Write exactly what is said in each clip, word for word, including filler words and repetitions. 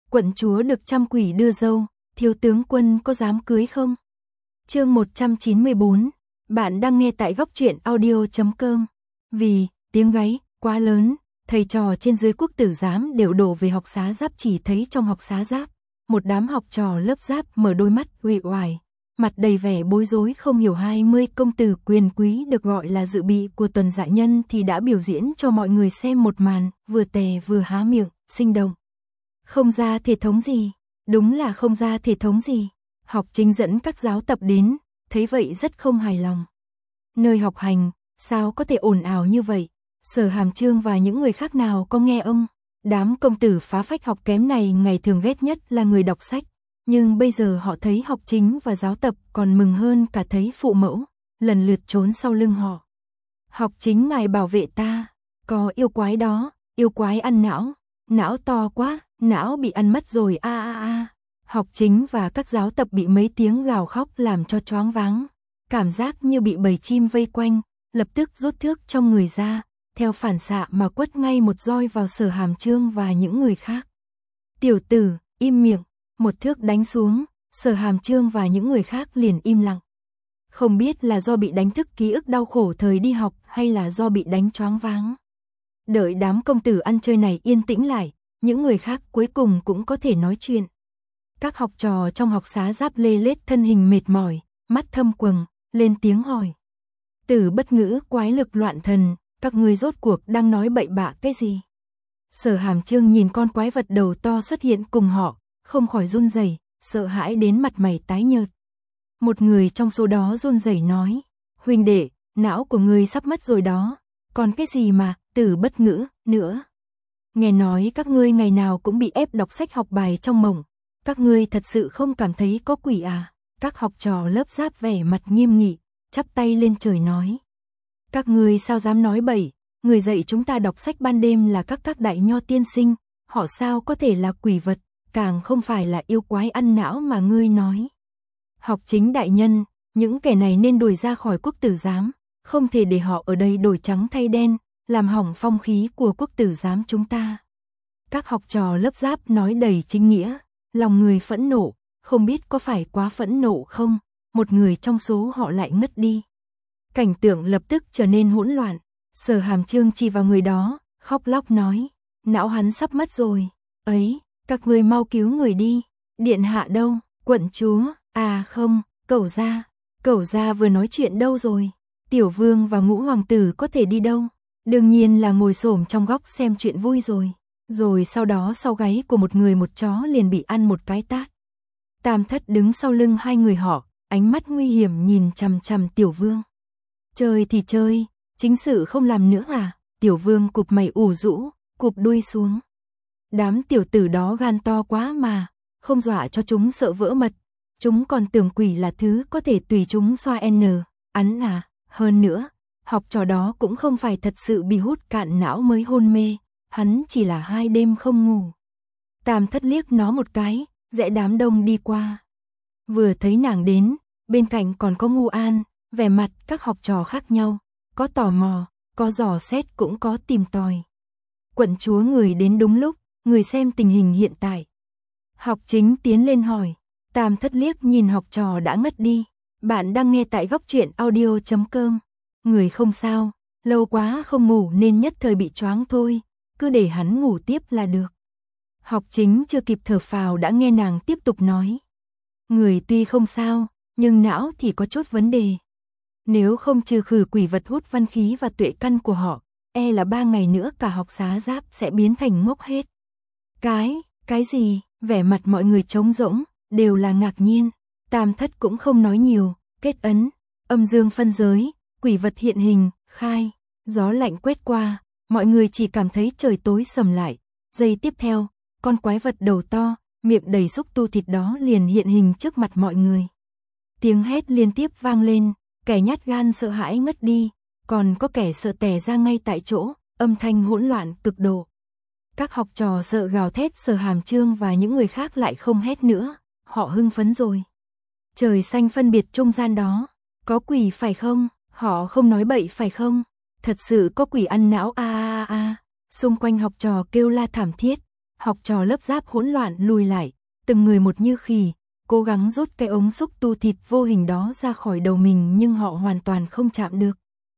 Quận chúa được trăm quỷ đưa dâu, thiếu tướng quân có dám cưới không? Chương một trăm chín mươi bốn, bạn đang nghe tại góc truyện audio chấm com. Vì tiếng gáy quá lớn, thầy trò trên dưới quốc tử giám đều đổ về học xá giáp, chỉ thấy trong học xá giáp, một đám học trò lớp giáp mở đôi mắt uể oải, mặt đầy vẻ bối rối không hiểu. Hai mươi công tử quyền quý được gọi là dự bị của tuần dạ nhân thì đã biểu diễn cho mọi người xem một màn vừa tè vừa há miệng, sinh động. Không ra thể thống gì, đúng là không ra thể thống gì. Học chính dẫn các giáo tập đến, thấy vậy rất không hài lòng. Nơi học hành, sao có thể ồn ào như vậy? Sở Hàm Chương và những người khác nào có nghe ông? Đám công tử phá phách học kém này ngày thường ghét nhất là người đọc sách, nhưng bây giờ họ thấy học chính và giáo tập còn mừng hơn cả thấy phụ mẫu, lần lượt trốn sau lưng họ. Học chính ngài bảo vệ ta, có yêu quái đó, yêu quái ăn não, não to quá, não bị ăn mất rồi a a a. Học chính và các giáo tập bị mấy tiếng gào khóc làm cho choáng váng, cảm giác như bị bầy chim vây quanh, lập tức rút thước trong người ra, theo phản xạ mà quất ngay một roi vào Sở Hàm Chương và những người khác. Tiểu tử, im miệng, một thước đánh xuống, Sở Hàm Chương và những người khác liền im lặng. Không biết là do bị đánh thức ký ức đau khổ thời đi học hay là do bị đánh choáng váng. Đợi đám công tử ăn chơi này yên tĩnh lại, những người khác cuối cùng cũng có thể nói chuyện. Các học trò trong học xá giáp lê lết thân hình mệt mỏi, mắt thâm quầng, lên tiếng hỏi. Tử Bất Ngữ, quái lực loạn thần, các ngươi rốt cuộc đang nói bậy bạ cái gì? Sở Hàm Chương nhìn con quái vật đầu to xuất hiện cùng họ, không khỏi run rẩy, sợ hãi đến mặt mày tái nhợt. Một người trong số đó run rẩy nói, huynh đệ, não của ngươi sắp mất rồi đó, còn cái gì mà Tử Bất Ngữ nữa? Nghe nói các ngươi ngày nào cũng bị ép đọc sách học bài trong mộng, các ngươi thật sự không cảm thấy có quỷ à? Các học trò lớp giáp vẻ mặt nghiêm nghị, chắp tay lên trời nói. Các ngươi sao dám nói bậy, người dạy chúng ta đọc sách ban đêm là các các đại nho tiên sinh, họ sao có thể là quỷ vật, càng không phải là yêu quái ăn não mà ngươi nói. Học chính đại nhân, những kẻ này nên đuổi ra khỏi quốc tử giám, không thể để họ ở đây đổi trắng thay đen, làm hỏng phong khí của quốc tử giám chúng ta. Các học trò lớp giáp nói đầy chính nghĩa, lòng người phẫn nộ, không biết có phải quá phẫn nộ không, một người trong số họ lại ngất đi. Cảnh tượng lập tức trở nên hỗn loạn, Sở Hàm Chương chỉ vào người đó, khóc lóc nói, não hắn sắp mất rồi, ấy, các ngươi mau cứu người đi, điện hạ đâu, quận chúa, à không, cẩu gia, cẩu gia vừa nói chuyện đâu rồi, tiểu vương và ngũ hoàng tử có thể đi đâu, đương nhiên là ngồi xổm trong góc xem chuyện vui rồi, rồi sau đó sau gáy của một người một chó liền bị ăn một cái tát. Tam Thất đứng sau lưng hai người họ, ánh mắt nguy hiểm nhìn chằm chằm tiểu vương. Chơi thì chơi, chính sự không làm nữa à? Tiểu vương cụp mày ủ rũ, cụp đuôi xuống. Đám tiểu tử đó gan to quá mà, không dọa cho chúng sợ vỡ mật. Chúng còn tưởng quỷ là thứ có thể tùy chúng xoa n, ắn à. Hơn nữa, học trò đó cũng không phải thật sự bị hút cạn não mới hôn mê, hắn chỉ là hai đêm không ngủ. Tam Thất liếc nó một cái, rẽ đám đông đi qua. Vừa thấy nàng đến, bên cạnh còn có Ngu An, vẻ mặt các học trò khác nhau, có tò mò, có dò xét cũng có tìm tòi. Quận chúa người đến đúng lúc, người xem tình hình hiện tại. Học chính tiến lên hỏi, Tam Thất liếc nhìn học trò đã ngất đi, bạn đang nghe tại góc truyện audio chấm com. Người không sao, lâu quá không ngủ nên nhất thời bị choáng thôi, cứ để hắn ngủ tiếp là được. Học chính chưa kịp thở phào đã nghe nàng tiếp tục nói. Người tuy không sao, nhưng não thì có chút vấn đề. Nếu không trừ khử quỷ vật hút văn khí và tuệ căn của họ, e là ba ngày nữa cả học xá giáp sẽ biến thành ngốc hết. Cái, cái gì, vẻ mặt mọi người trống rỗng, đều là ngạc nhiên. Tam Thất cũng không nói nhiều, kết ấn, âm dương phân giới, quỷ vật hiện hình, khai, gió lạnh quét qua, mọi người chỉ cảm thấy trời tối sầm lại. Giây tiếp theo, con quái vật đầu to, miệng đầy xúc tu thịt đó liền hiện hình trước mặt mọi người. Tiếng hét liên tiếp vang lên, kẻ nhát gan sợ hãi ngất đi, còn có kẻ sợ tè ra ngay tại chỗ, âm thanh hỗn loạn cực độ. Các học trò sợ gào thét, Sở Hàm Chương và những người khác lại không hét nữa, họ hưng phấn rồi. Trời xanh phân biệt trung gian đó, có quỷ phải không? Họ không nói bậy phải không? Thật sự có quỷ ăn não a a a. Xung quanh học trò kêu la thảm thiết, Học trò lớp Giáp hỗn loạn lùi lại, từng người một như khỉ, cố gắng rút cái ống xúc tu thịt vô hình đó ra khỏi đầu mình nhưng họ hoàn toàn không chạm được.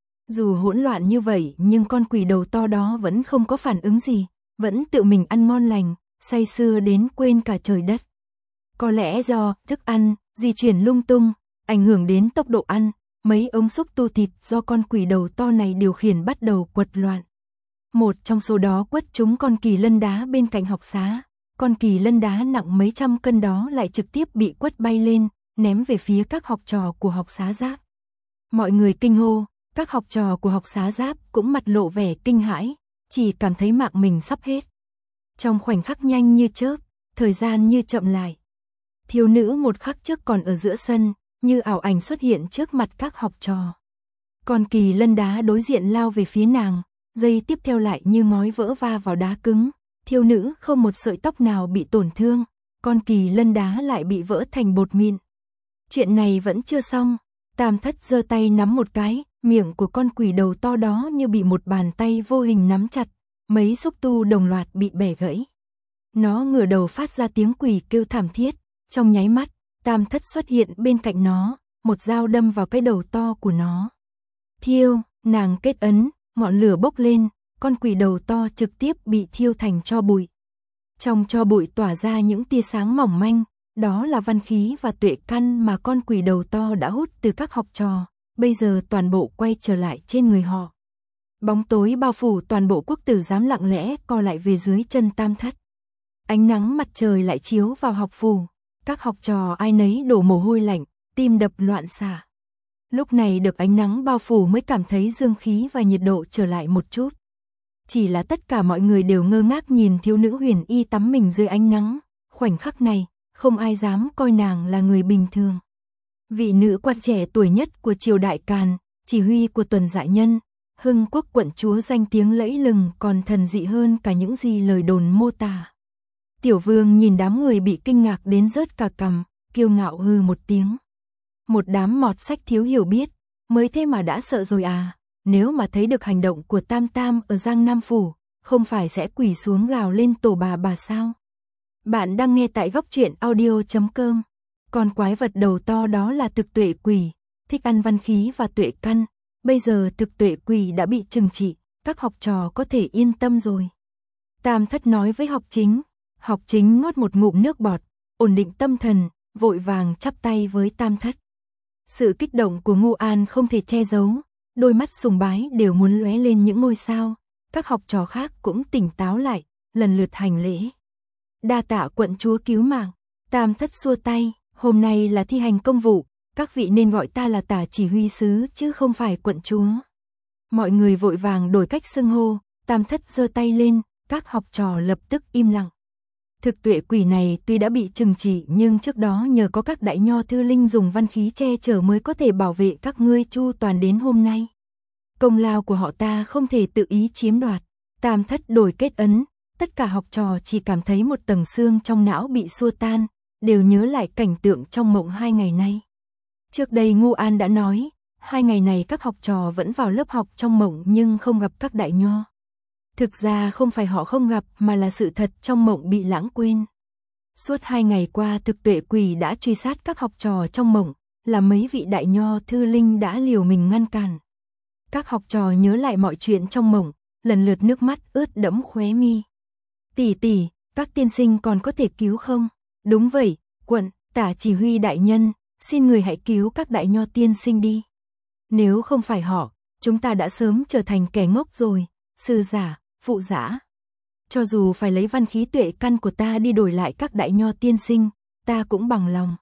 Dù hỗn loạn như vậy nhưng con quỷ đầu to đó vẫn không có phản ứng gì, vẫn tự mình ăn ngon lành, say sưa đến quên cả trời đất. Có lẽ do thức ăn di chuyển lung tung, ảnh hưởng đến tốc độ ăn, mấy ống xúc tu thịt do con quỷ đầu to này điều khiển bắt đầu quật loạn. Một trong số đó quất trúng con kỳ lân đá bên cạnh học xá, con kỳ lân đá nặng mấy trăm cân đó lại trực tiếp bị quất bay lên, ném về phía các học trò của học xá Giáp. Mọi người kinh hô, các học trò của học xá Giáp cũng mặt lộ vẻ kinh hãi, chỉ cảm thấy mạng mình sắp hết. Trong khoảnh khắc nhanh như chớp, thời gian như chậm lại. Thiếu nữ một khắc trước còn ở giữa sân, như ảo ảnh xuất hiện trước mặt các học trò. Con kỳ lân đá đối diện lao về phía nàng, giây tiếp theo lại như ngói vỡ va vào đá cứng. Thiếu nữ không một sợi tóc nào bị tổn thương, con kỳ lân đá lại bị vỡ thành bột mịn. Chuyện này vẫn chưa xong, Tam Thất giơ tay nắm một cái, miệng của con quỷ đầu to đó như bị một bàn tay vô hình nắm chặt, mấy xúc tu đồng loạt bị bẻ gãy. Nó ngửa đầu phát ra tiếng quỷ kêu thảm thiết, trong nháy mắt, Tam Thất xuất hiện bên cạnh nó, một dao đâm vào cái đầu to của nó. Thiêu, nàng kết ấn, ngọn lửa bốc lên, con quỷ đầu to trực tiếp bị thiêu thành tro bụi. Trong tro bụi tỏa ra những tia sáng mỏng manh, đó là văn khí và tuệ căn mà con quỷ đầu to đã hút từ các học trò, bây giờ toàn bộ quay trở lại trên người họ. Bóng tối bao phủ toàn bộ quốc tử giám lặng lẽ co lại về dưới chân Tam Thất. Ánh nắng mặt trời lại chiếu vào học phủ, các học trò ai nấy đổ mồ hôi lạnh, tim đập loạn xạ. Lúc này được ánh nắng bao phủ mới cảm thấy dương khí và nhiệt độ trở lại một chút. Chỉ là tất cả mọi người đều ngơ ngác nhìn thiếu nữ huyền y tắm mình dưới ánh nắng, khoảnh khắc này, không ai dám coi nàng là người bình thường. Vị nữ quan trẻ tuổi nhất của triều đại Càn, chỉ huy của Tuần Dạ Nhân, Hưng Quốc quận chúa danh tiếng lẫy lừng còn thần dị hơn cả những gì lời đồn mô tả. Tiểu Vương nhìn đám người bị kinh ngạc đến rớt cả cằm, kiêu ngạo hừ một tiếng. Một đám mọt sách thiếu hiểu biết, mới thế mà đã sợ rồi à, nếu mà thấy được hành động của Tam Tam ở Giang Nam Phủ, không phải sẽ quỳ xuống gào lên tổ bà bà sao? Bạn đang nghe tại góc truyện audio chấm com. Con quái vật đầu to đó là thực tuệ quỷ, thích ăn văn khí và tuệ căn, bây giờ thực tuệ quỷ đã bị trừng trị, các học trò có thể yên tâm rồi. Tam Thất nói với học chính, học chính nuốt một ngụm nước bọt, ổn định tâm thần, vội vàng chắp tay với Tam Thất. Sự kích động của Ngô An không thể che giấu, đôi mắt sùng bái đều muốn lóe lên những ngôi sao, các học trò khác cũng tỉnh táo lại, lần lượt hành lễ. Đa tạ quận chúa cứu mạng, Tam Thất xua tay, hôm nay là thi hành công vụ, các vị nên gọi ta là Tả chỉ huy sứ chứ không phải quận chúa. Mọi người vội vàng đổi cách xưng hô, Tam Thất giơ tay lên, các học trò lập tức im lặng. Thực tuệ quỷ này tuy đã bị trừng trị nhưng trước đó nhờ có các đại nho thư linh dùng văn khí che chở mới có thể bảo vệ các ngươi chu toàn đến hôm nay. Công lao của họ ta không thể tự ý chiếm đoạt. Tam Thất đổi kết ấn, tất cả học trò chỉ cảm thấy một tầng xương trong não bị xua tan, đều nhớ lại cảnh tượng trong mộng hai ngày nay. Trước đây Ngô An đã nói, hai ngày này các học trò vẫn vào lớp học trong mộng nhưng không gặp các đại nho. Thực ra không phải họ không gặp mà là sự thật trong mộng bị lãng quên. Suốt hai ngày qua thực tuệ quỷ đã truy sát các học trò trong mộng, là mấy vị đại nho thư linh đã liều mình ngăn cản. Các học trò nhớ lại mọi chuyện trong mộng, lần lượt nước mắt ướt đẫm khóe mi. Tỷ tỷ, các tiên sinh còn có thể cứu không? Đúng vậy, quận, Tả chỉ huy đại nhân, xin người hãy cứu các đại nho tiên sinh đi. Nếu không phải họ, chúng ta đã sớm trở thành kẻ ngốc rồi, sư giả, phụ giả. Cho dù phải lấy văn khí tuệ căn của ta đi đổi lại các đại nho tiên sinh, ta cũng bằng lòng.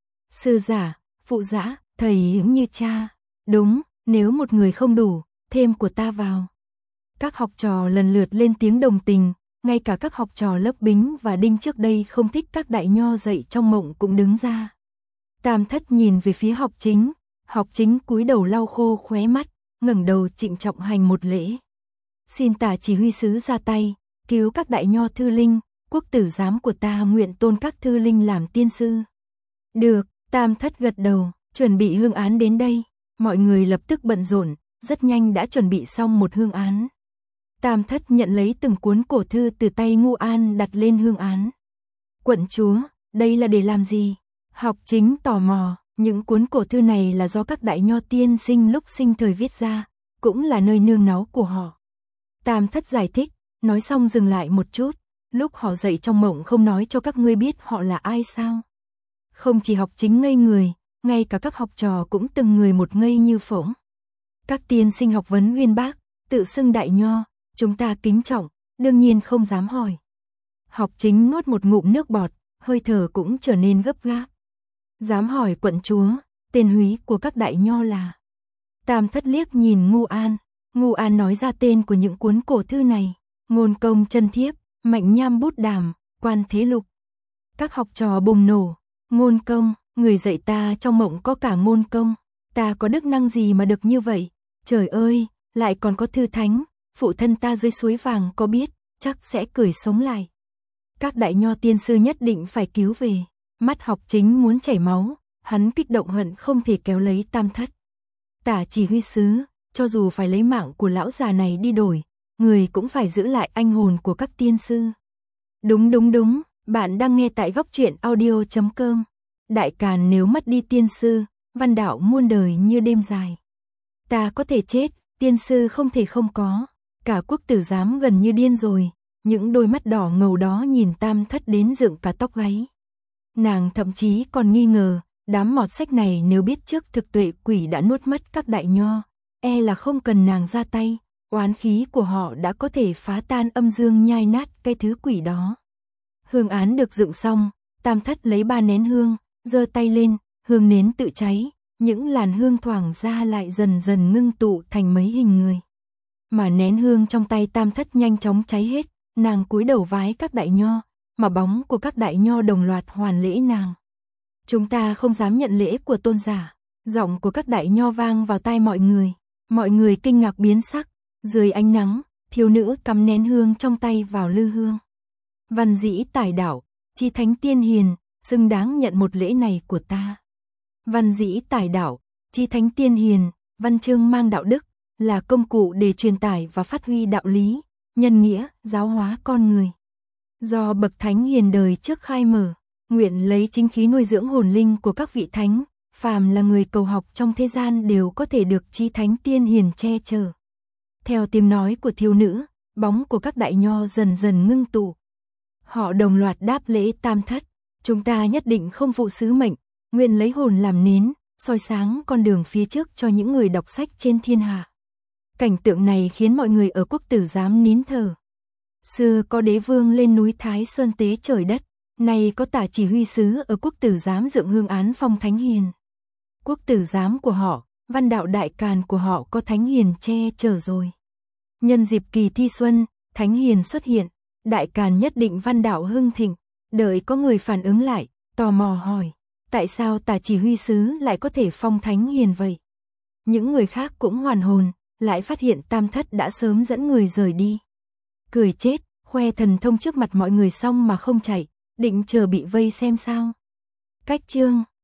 Sư giả, phụ giả, thầy ứng như cha. Đúng, nếu một người không đủ, thêm của ta vào. Các học trò lần lượt lên tiếng đồng tình, ngay cả các học trò lớp Bính và Đinh trước đây không thích các đại nho dạy trong mộng cũng đứng ra. Tam Thất nhìn về phía học chính, học chính cúi đầu lau khô khóe mắt, ngẩng đầu trịnh trọng hành một lễ. Xin Tả chỉ huy sứ ra tay, cứu các đại nho thư linh, quốc tử giám của ta nguyện tôn các thư linh làm tiên sư. Được, Tam Thất gật đầu, chuẩn bị hương án đến đây, mọi người lập tức bận rộn, rất nhanh đã chuẩn bị xong một hương án. Tam Thất nhận lấy từng cuốn cổ thư từ tay Ngu An đặt lên hương án. Quận chúa, đây là để làm gì? Học Chính tò mò, những cuốn cổ thư này là do các đại nho tiên sinh lúc sinh thời viết ra, cũng là nơi nương náu của họ. Tam Thất giải thích, nói xong dừng lại một chút, lúc họ dậy trong mộng không nói cho các ngươi biết họ là ai sao? Không chỉ Học Chính ngây người, ngay cả các học trò cũng từng người một ngây như phỗng. Các tiên sinh học vấn uyên bác, tự xưng đại nho, chúng ta kính trọng, đương nhiên không dám hỏi. Học Chính nuốt một ngụm nước bọt, hơi thở cũng trở nên gấp gáp. Dám hỏi quận chúa, tên húy của các đại nho là? Tam Thất liếc nhìn Ngu An, Ngu An nói ra tên của những cuốn cổ thư này: Ngôn Công Chân Thiếp, Mạnh Nham Bút Đàm, Quan Thế Lục. Các học trò bùng nổ, Ngôn Công, người dạy ta trong mộng có cả ngôn công, ta có đức năng gì mà được như vậy? Trời ơi, lại còn có thư thánh, phụ thân ta dưới suối vàng có biết, chắc sẽ cười sống lại. Các đại nho tiên sư nhất định phải cứu về. Mắt Học Chính muốn chảy máu, hắn kích động hận không thể kéo lấy Tam Thất. Tả chỉ huy sứ, cho dù phải lấy mạng của lão già này đi đổi, người cũng phải giữ lại anh hồn của các tiên sư. Đúng đúng đúng, bạn đang nghe tại góc truyện audio chấm com. Đại Càn nếu mất đi tiên sư, văn đạo muôn đời như đêm dài. Ta có thể chết, tiên sư không thể không có. Cả quốc tử giám gần như điên rồi, những đôi mắt đỏ ngầu đó nhìn Tam Thất đến dựng cả tóc gáy. Nàng thậm chí còn nghi ngờ, đám mọt sách này nếu biết trước thực tuệ quỷ đã nuốt mất các đại nho, e là không cần nàng ra tay, oán khí của họ đã có thể phá tan âm dương nhai nát cái thứ quỷ đó. Hương án được dựng xong, Tam Thất lấy ba nén hương, giơ tay lên, hương nến tự cháy, những làn hương thoảng ra lại dần dần ngưng tụ thành mấy hình người. Mà nén hương trong tay Tam Thất nhanh chóng cháy hết, nàng cúi đầu vái các đại nho, mà bóng của các đại nho đồng loạt hoàn lễ nàng. Chúng ta không dám nhận lễ của tôn giả. Giọng của các đại nho vang vào tai mọi người. Mọi người kinh ngạc biến sắc. Dưới ánh nắng, thiếu nữ cắm nén hương trong tay vào lư hương. Văn dĩ tài đạo, chi thánh tiên hiền, xứng đáng nhận một lễ này của ta. Văn dĩ tài đạo, chi thánh tiên hiền, văn chương mang đạo đức, là công cụ để truyền tải và phát huy đạo lý, nhân nghĩa, giáo hóa con người. Do bậc thánh hiền đời trước khai mở, nguyện lấy chính khí nuôi dưỡng hồn linh của các vị thánh, phàm là người cầu học trong thế gian đều có thể được chi thánh tiên hiền che chở. Theo tiếng nói của thiếu nữ, bóng của các đại nho dần dần ngưng tụ. Họ đồng loạt đáp lễ Tam Thất, chúng ta nhất định không phụ sứ mệnh, nguyện lấy hồn làm nến, soi sáng con đường phía trước cho những người đọc sách trên thiên hạ. Cảnh tượng này khiến mọi người ở quốc tử giám nín thở. Xưa có đế vương lên núi Thái Sơn tế trời đất, nay có tả chỉ huy sứ ở quốc tử giám dựng hương án phong thánh hiền. Quốc tử giám của họ, văn đạo Đại Càn của họ có thánh hiền che chở rồi. Nhân dịp kỳ thi xuân, thánh hiền xuất hiện, Đại Càn nhất định văn đạo hưng thịnh. Đợi có người phản ứng lại, tò mò hỏi, tại sao tả chỉ huy sứ lại có thể phong thánh hiền vậy? Những người khác cũng hoàn hồn, lại phát hiện Tam Thất đã sớm dẫn người rời đi. Cười chết, khoe thần thông trước mặt mọi người xong mà không chạy, định chờ bị vây xem sao. Cách chương